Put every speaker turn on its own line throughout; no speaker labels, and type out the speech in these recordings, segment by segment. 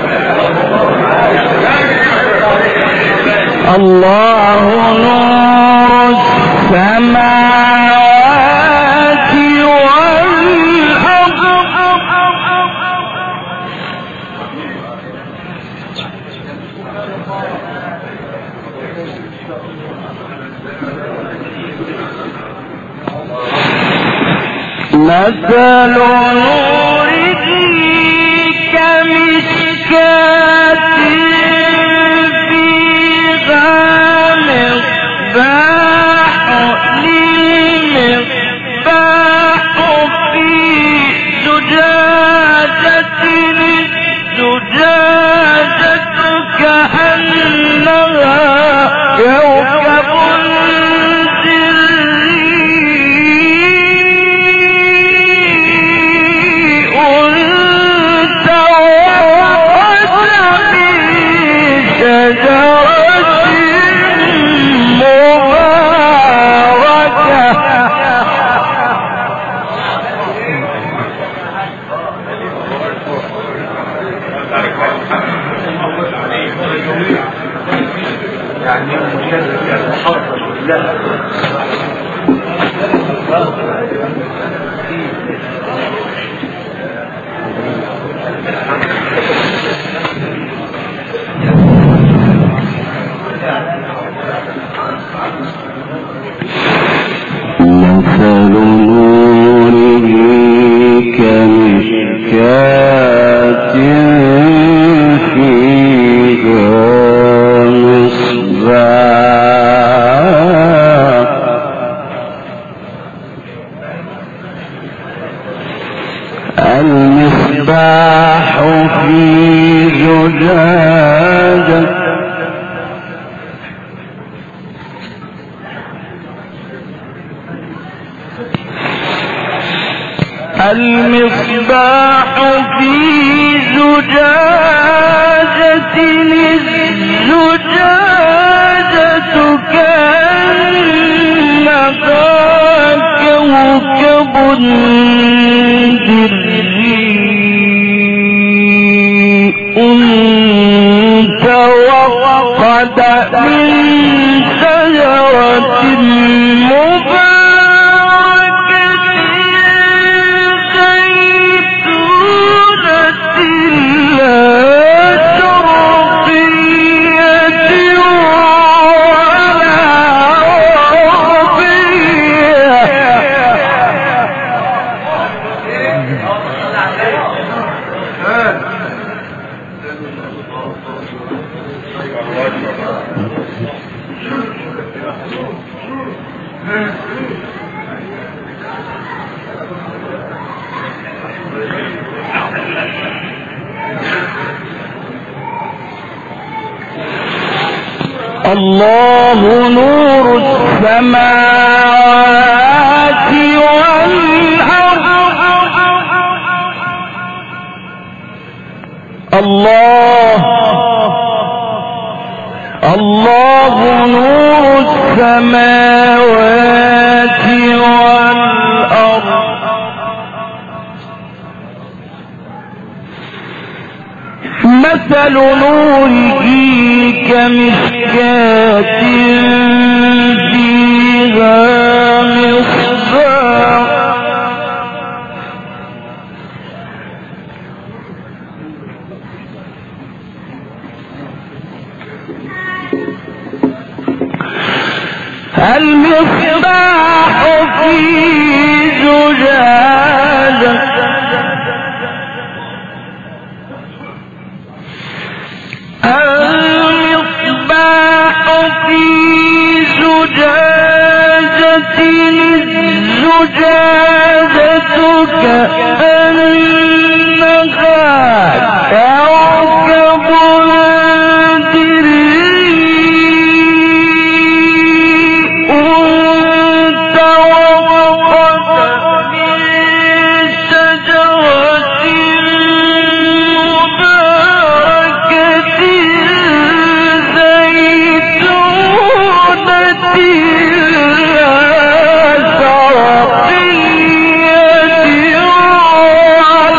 الله نور السماوات والأرض مثل نوره كمشكاة فيها مصباح للمصباح في زجاجة الزجاجة كأنها كوكب المصباح في زجاجة المصباح في زجاجة الزجاجة كأنها كوكب توقد من شجرة مباركة زيتونة لا شرقية ولا الله نور السماوات والأرض الله نور السماوات والأرض مثل نوره كمشكاة فيها مصباح المصباح في زجاجة الزجاجة كأنها كوكب دري توقد من شجرة مباركة زيتونة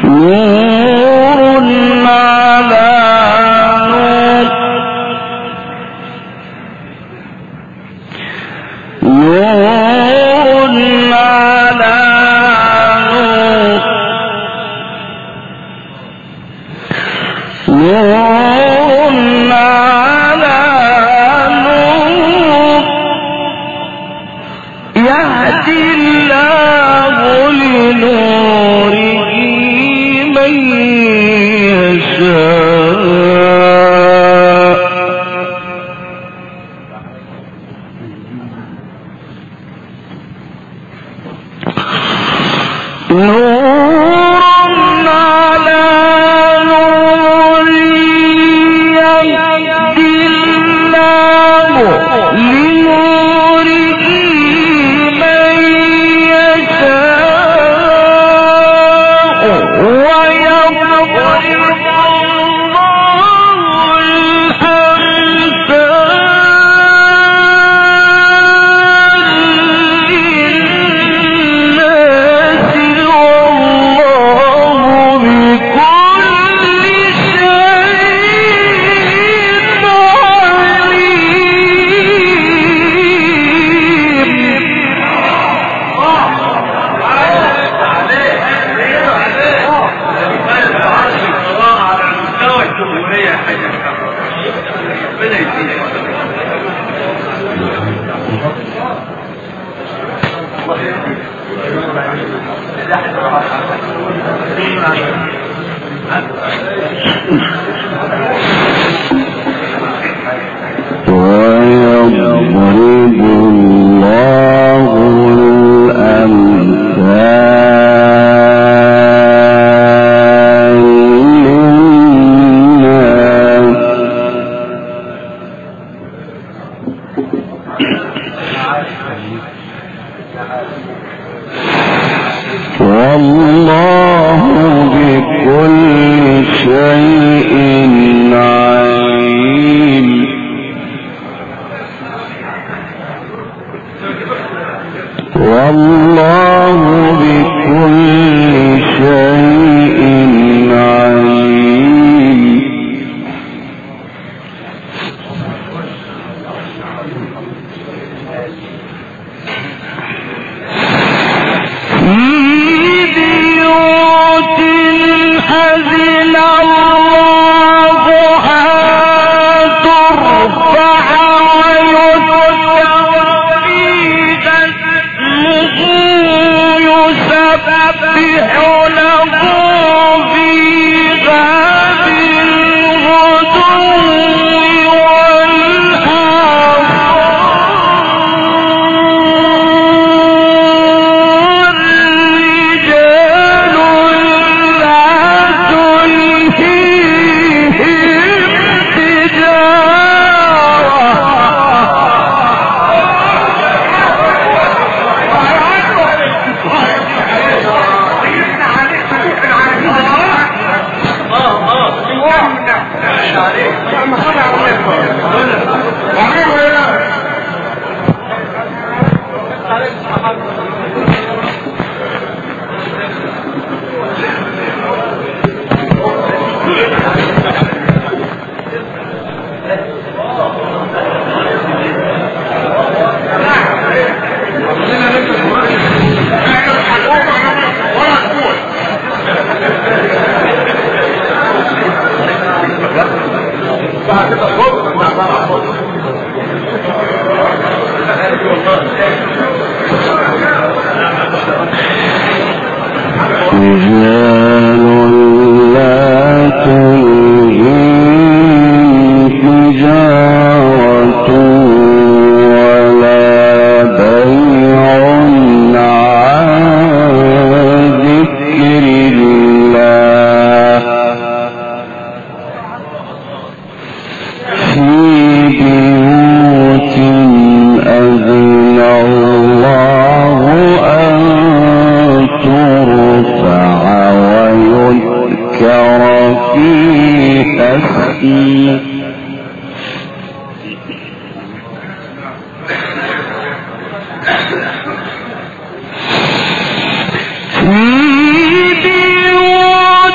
في بيوت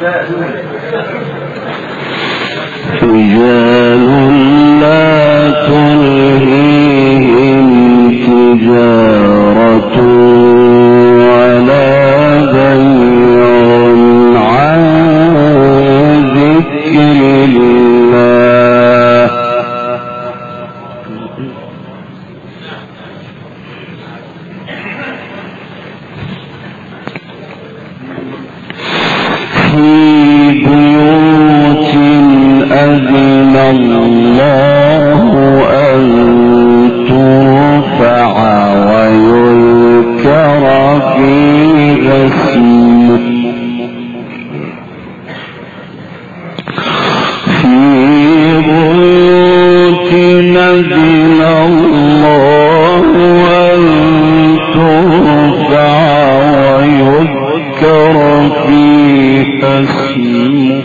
رجال لا تلهيهم تجارة ولا بيع عن ذكر الله في بيوت أذن الله أن ترفع ويذكر فيها اسمه في بيوت أذن الله أن ترفع ويذكر فيها اسمه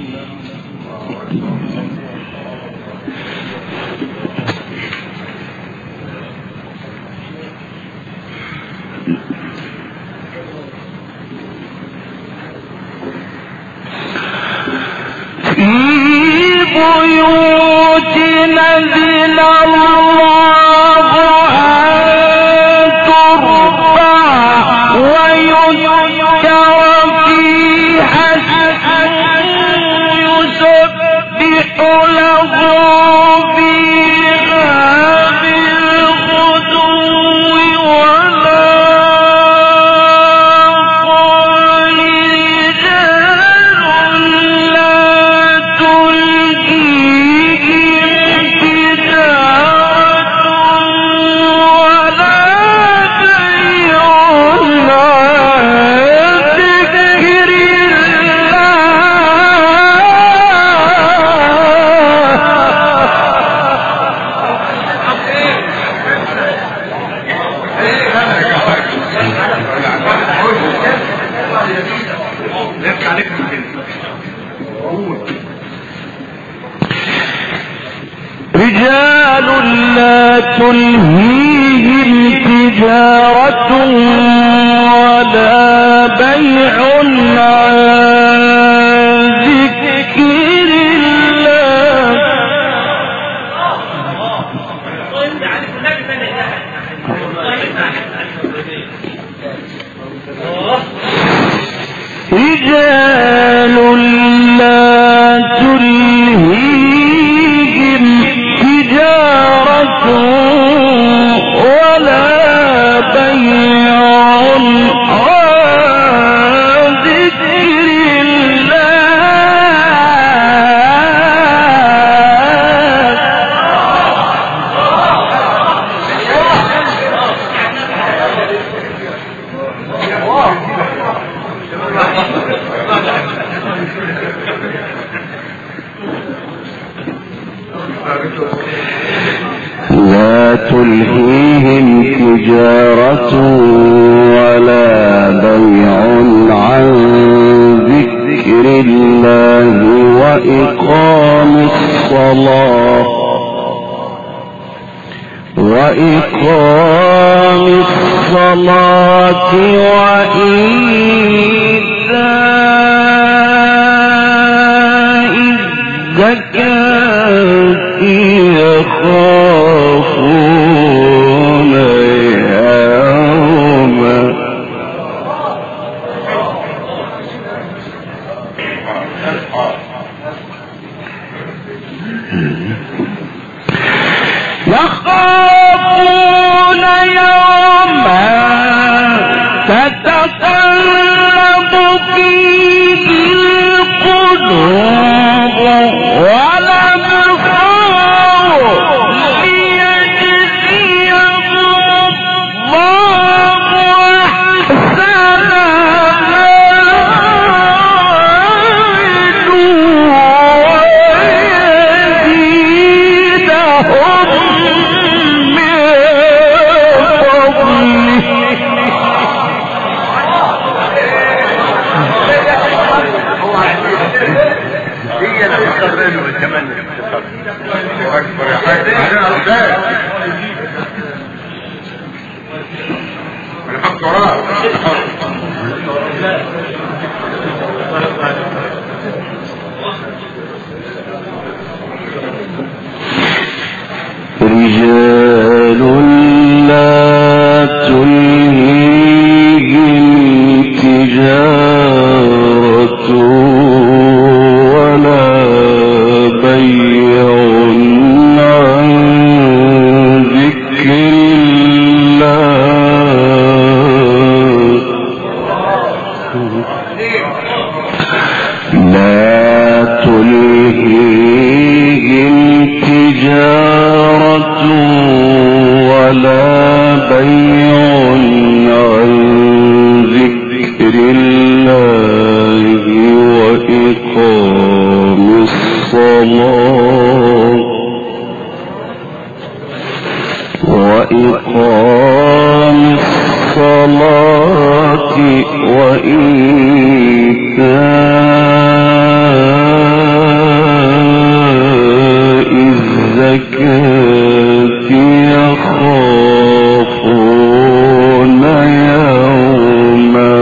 بيوت أذن الله أن ترفع ويذكر فيها اسمه يسبح له فيها بالغدو والآصال رجال لا تلهيهم تجارة ولا بيع عن ذكر رجال لا تلهيهم تجارة ولا بيع عن ذكر الله رجال لا تلهيهم تجارة ولا بيع عن ذكر لا تلهيهم تجارة ولا بيع عن ذكر الله وإقام الصلاة وإيتاء الزكاة يخافون يوما تتقلب فيه القلوب والأبصار ليجزيهم الله أحسن ما عملوا ويزيدهم من فضله.
هي اللي تقرر والتمنى اكبر يا حاج انا حط وراه
لا تلهيهم تجارة ولا بيع عن ذكر الله وإقام الصلاة وإيتاء الزكاة يخافون يوما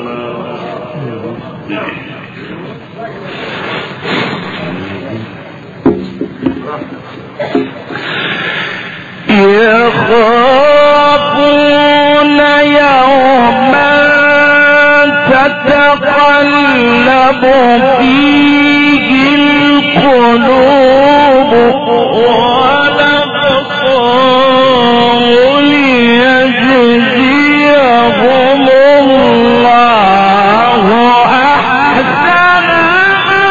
تتقلب فيه القلوب والأبصار ليجزيهم الله أحسن ما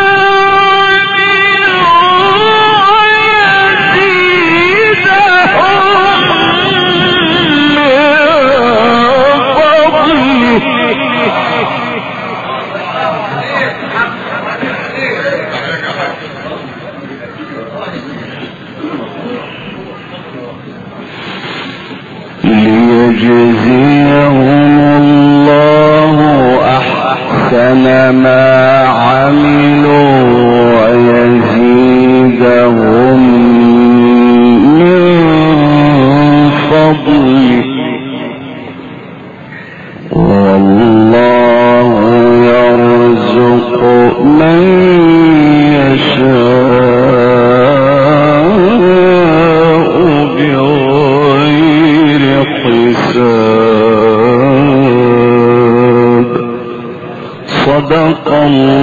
ويزيدهم من فضله. ليجزيهم الله أحسن ما عملوا ويزيدهم من فضله والله يرزق من يشاء بغير حساب. صدق الله